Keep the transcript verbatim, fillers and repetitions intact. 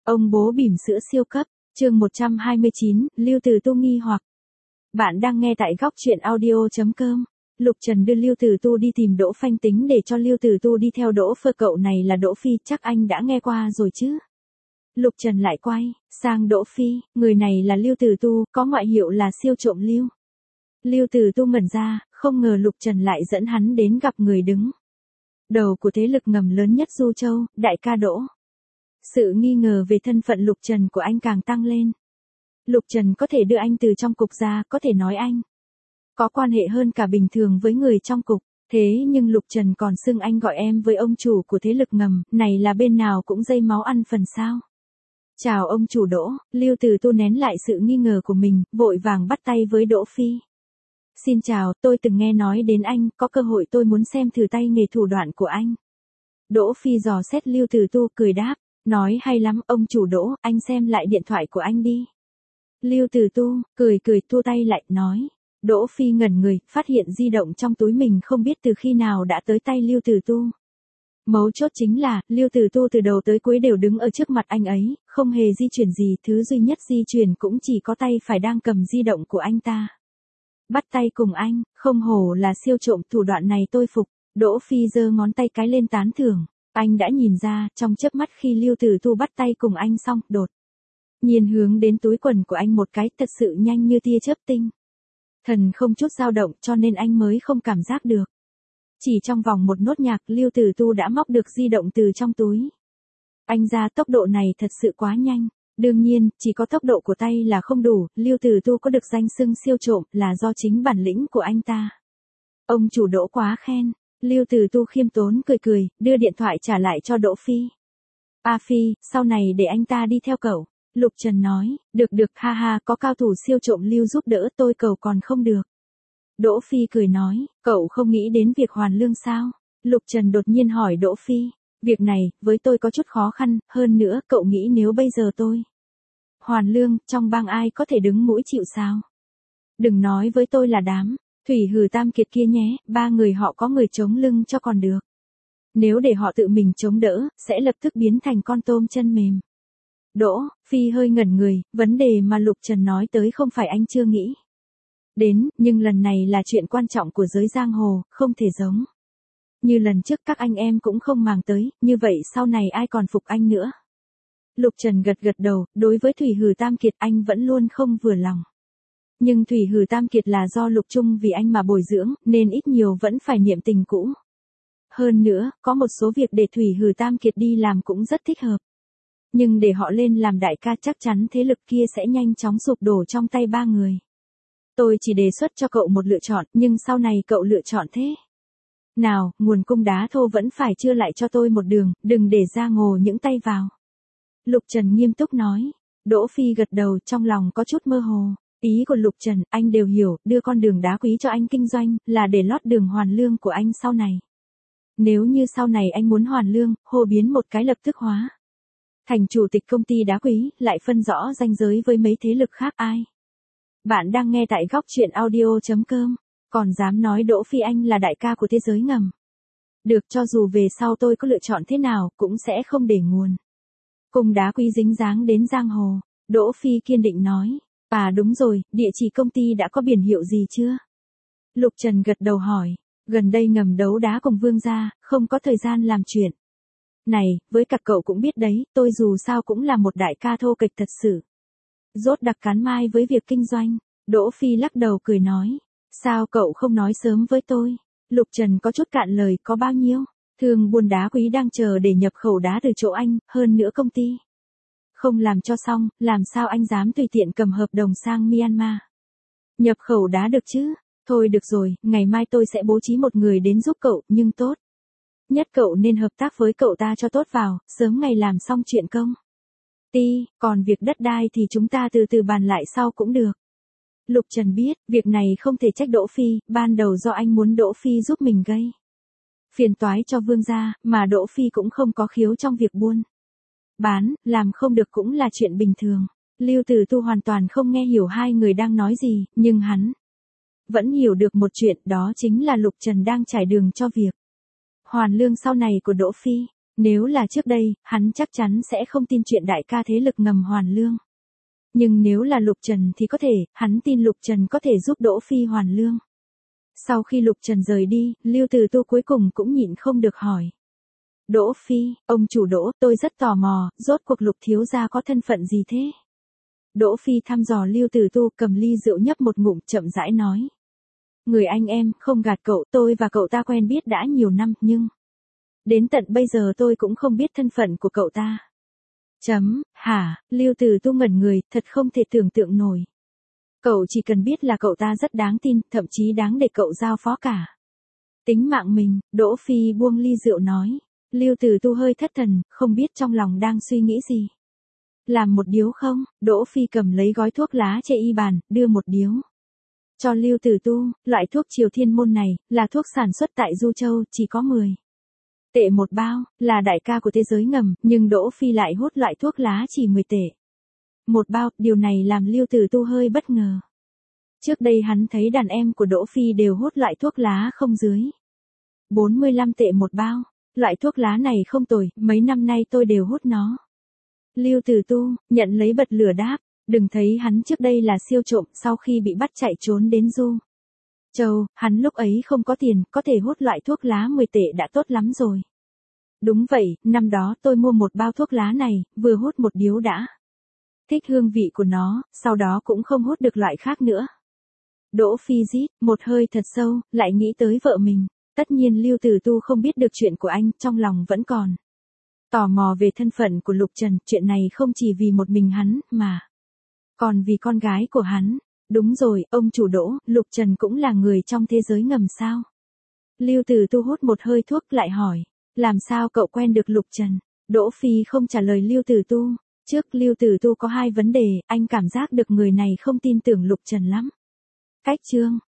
Ông bố bỉm sữa siêu cấp, chương một trăm hai mươi chín, Lưu Tử Tu nghi hoặc. Bạn đang nghe tại góc truyện audio chấm com. Lục Trần đưa Lưu Tử Tu đi tìm Đỗ Phanh tính để cho Lưu Tử Tu đi theo Đỗ Phơ, cậu này là Đỗ Phi, chắc anh đã nghe qua rồi chứ. Lục Trần lại quay sang Đỗ Phi, người này là Lưu Tử Tu, có ngoại hiệu là siêu trộm Lưu. Lưu Tử Tu ngẩn ra, không ngờ Lục Trần lại dẫn hắn đến gặp người đứng đầu của thế lực ngầm lớn nhất Du Châu, đại ca Đỗ. Sự nghi ngờ về thân phận Lục Trần của anh càng tăng lên. Lục Trần có thể đưa anh từ trong cục ra, có thể nói anh có quan hệ hơn cả bình thường với người trong cục. Thế nhưng Lục Trần còn xưng anh gọi em với ông chủ của thế lực ngầm, này là bên nào cũng dây máu ăn phần sao. Chào ông chủ Đỗ, Lưu Tử Tu nén lại sự nghi ngờ của mình, vội vàng bắt tay với Đỗ Phi. Xin chào, tôi từng nghe nói đến anh, có cơ hội tôi muốn xem thử tay nghề thủ đoạn của anh. Đỗ Phi dò xét Lưu Tử Tu, cười đáp, nói hay lắm, ông chủ Đỗ, anh xem lại điện thoại của anh đi. Lưu Tử Tu, cười cười thua tay lại, nói. Đỗ Phi ngẩn người, phát hiện di động trong túi mình không biết từ khi nào đã tới tay Lưu Tử Tu. Mấu chốt chính là, Lưu Tử Tu từ đầu tới cuối đều đứng ở trước mặt anh ấy, không hề di chuyển gì, thứ duy nhất di chuyển cũng chỉ có tay phải đang cầm di động của anh ta. Bắt tay cùng anh, không hổ là siêu trộm, thủ đoạn này tôi phục. Đỗ Phi giơ ngón tay cái lên tán thưởng. Anh đã nhìn ra, trong chớp mắt khi Lưu Tử Tu bắt tay cùng anh xong, đột nhiên hướng đến túi quần của anh một cái, thật sự nhanh như tia chớp tinh. Thần không chút dao động, cho nên anh mới không cảm giác được. Chỉ trong vòng một nốt nhạc, Lưu Tử Tu đã móc được di động từ trong túi. Anh ra tốc độ này thật sự quá nhanh. Đương nhiên, chỉ có tốc độ của tay là không đủ, Lưu Tử Tu có được danh xưng siêu trộm là do chính bản lĩnh của anh ta. Ông chủ Đỗ quá khen. Lưu Tử Tu khiêm tốn cười cười, đưa điện thoại trả lại cho Đỗ Phi. A Phi, sau này để anh ta đi theo cậu. Lục Trần nói, được được, ha ha, có cao thủ siêu trộm Lưu giúp đỡ tôi cầu còn không được. Đỗ Phi cười nói, cậu không nghĩ đến việc hoàn lương sao? Lục Trần đột nhiên hỏi Đỗ Phi, việc này, với tôi có chút khó khăn, hơn nữa, cậu nghĩ nếu bây giờ tôi hoàn lương, trong bang ai có thể đứng mũi chịu sao? Đừng nói với tôi là đám Thủy Hử Tam Kiệt kia nhé, ba người họ có người chống lưng cho còn được. Nếu để họ tự mình chống đỡ, sẽ lập tức biến thành con tôm chân mềm. Đỗ Phi hơi ngẩn người, vấn đề mà Lục Trần nói tới không phải anh chưa nghĩ đến, nhưng lần này là chuyện quan trọng của giới giang hồ, không thể giống như lần trước các anh em cũng không màng tới, như vậy sau này ai còn phục anh nữa. Lục Trần gật gật đầu, đối với Thủy Hử Tam Kiệt anh vẫn luôn không vừa lòng. Nhưng Thủy Hử Tam Kiệt là do Lục Trung vì anh mà bồi dưỡng, nên ít nhiều vẫn phải niệm tình cũ. Hơn nữa, có một số việc để Thủy Hử Tam Kiệt đi làm cũng rất thích hợp. Nhưng để họ lên làm đại ca chắc chắn thế lực kia sẽ nhanh chóng sụp đổ trong tay ba người. Tôi chỉ đề xuất cho cậu một lựa chọn, nhưng sau này cậu lựa chọn thế nào, nguồn cung đá thô vẫn phải chưa lại cho tôi một đường, đừng để ra ngồ những tay vào. Lục Trần nghiêm túc nói. Đỗ Phi gật đầu, trong lòng có chút mơ hồ. Ý của Lục Trần, anh đều hiểu, đưa con đường đá quý cho anh kinh doanh, là để lót đường hoàn lương của anh sau này. Nếu như sau này anh muốn hoàn lương, hô biến một cái lập tức hóa thành chủ tịch công ty đá quý, lại phân rõ ranh giới với mấy thế lực khác ai. Bạn đang nghe tại góc truyện audio chấm com, còn dám nói Đỗ Phi anh là đại ca của thế giới ngầm. Được, cho dù về sau tôi có lựa chọn thế nào, cũng sẽ không để nguồn cung đá quý dính dáng đến giang hồ. Đỗ Phi kiên định nói. À đúng rồi, địa chỉ công ty đã có biển hiệu gì chưa? Lục Trần gật đầu hỏi. Gần đây ngầm đấu đá cùng Vương gia, không có thời gian làm chuyện này, với cả cậu cũng biết đấy, tôi dù sao cũng là một đại ca thô kệch thật sự. Rốt đặc cán mai với việc kinh doanh. Đỗ Phi lắc đầu cười nói. Sao cậu không nói sớm với tôi? Lục Trần có chút cạn lời, có bao nhiêu thương buôn đá quý đang chờ để nhập khẩu đá từ chỗ anh, hơn nữa công ty không làm cho xong, làm sao anh dám tùy tiện cầm hợp đồng sang Myanmar nhập khẩu đá được chứ? Thôi được rồi, ngày mai tôi sẽ bố trí một người đến giúp cậu, nhưng tốt nhất cậu nên hợp tác với cậu ta cho tốt vào, sớm ngày làm xong chuyện công ty, còn việc đất đai thì chúng ta từ từ bàn lại sau cũng được. Lục Trần biết, việc này không thể trách Đỗ Phi, ban đầu do anh muốn Đỗ Phi giúp mình gây phiền toái cho Vương gia, mà Đỗ Phi cũng không có khiếu trong việc buôn bán, làm không được cũng là chuyện bình thường. Lưu Tử Tu hoàn toàn không nghe hiểu hai người đang nói gì, nhưng hắn vẫn hiểu được một chuyện, đó chính là Lục Trần đang trải đường cho việc hoàn lương sau này của Đỗ Phi. Nếu là trước đây, hắn chắc chắn sẽ không tin chuyện đại ca thế lực ngầm hoàn lương. Nhưng nếu là Lục Trần thì có thể, hắn tin Lục Trần có thể giúp Đỗ Phi hoàn lương. Sau khi Lục Trần rời đi, Lưu Từ Tu cuối cùng cũng nhịn không được hỏi. Đỗ Phi, ông chủ Đỗ, tôi rất tò mò, rốt cuộc Lục thiếu gia có thân phận gì thế? Đỗ Phi thăm dò Lưu Từ Tu, cầm ly rượu nhấp một ngụm, chậm rãi nói. Người anh em, không gạt cậu, tôi và cậu ta quen biết đã nhiều năm, nhưng... Đến tận bây giờ tôi cũng không biết thân phận của cậu ta. Chấm, hả, Lưu Từ Tu ngẩn người, thật không thể tưởng tượng nổi. Cậu chỉ cần biết là cậu ta rất đáng tin, thậm chí đáng để cậu giao phó cả. Tính mạng mình, Đỗ Phi buông ly rượu nói. Lưu Từ Tu hơi thất thần, không biết trong lòng đang suy nghĩ gì. Làm một điếu không? Đỗ Phi cầm lấy gói thuốc lá trên y bàn, đưa một điếu. Cho Lưu Từ Tu, loại thuốc Triều Thiên Môn này, là thuốc sản xuất tại Du Châu, chỉ có mười tệ một bao, là đại ca của thế giới ngầm, nhưng Đỗ Phi lại hút loại thuốc lá chỉ mười tệ. Một bao, điều này làm Lưu Từ Tu hơi bất ngờ. Trước đây hắn thấy đàn em của Đỗ Phi đều hút loại thuốc lá không dưới bốn mươi lăm tệ một bao. Loại thuốc lá này không tồi, mấy năm nay tôi đều hút nó. Lưu Từ Tu, nhận lấy bật lửa đáp, đừng thấy hắn trước đây là siêu trộm, sau khi bị bắt chạy trốn đến Du Châu, hắn lúc ấy không có tiền, có thể hút loại thuốc lá mười tệ đã tốt lắm rồi. Đúng vậy, năm đó tôi mua một bao thuốc lá này, vừa hút một điếu đã thích hương vị của nó, sau đó cũng không hút được loại khác nữa. Đỗ Phi rít một hơi thật sâu, lại nghĩ tới vợ mình. Tất nhiên Lưu Từ Tu không biết được chuyện của anh, trong lòng vẫn còn tò mò về thân phận của Lục Trần, chuyện này không chỉ vì một mình hắn, mà còn vì con gái của hắn. Đúng rồi, ông chủ Đỗ, Lục Trần cũng là người trong thế giới ngầm sao? Lưu Từ Tu hút một hơi thuốc lại hỏi, làm sao cậu quen được Lục Trần? Đỗ Phi không trả lời Lưu Từ Tu. Trước Lưu Từ Tu có hai vấn đề, anh cảm giác được người này không tin tưởng Lục Trần lắm. Cách chương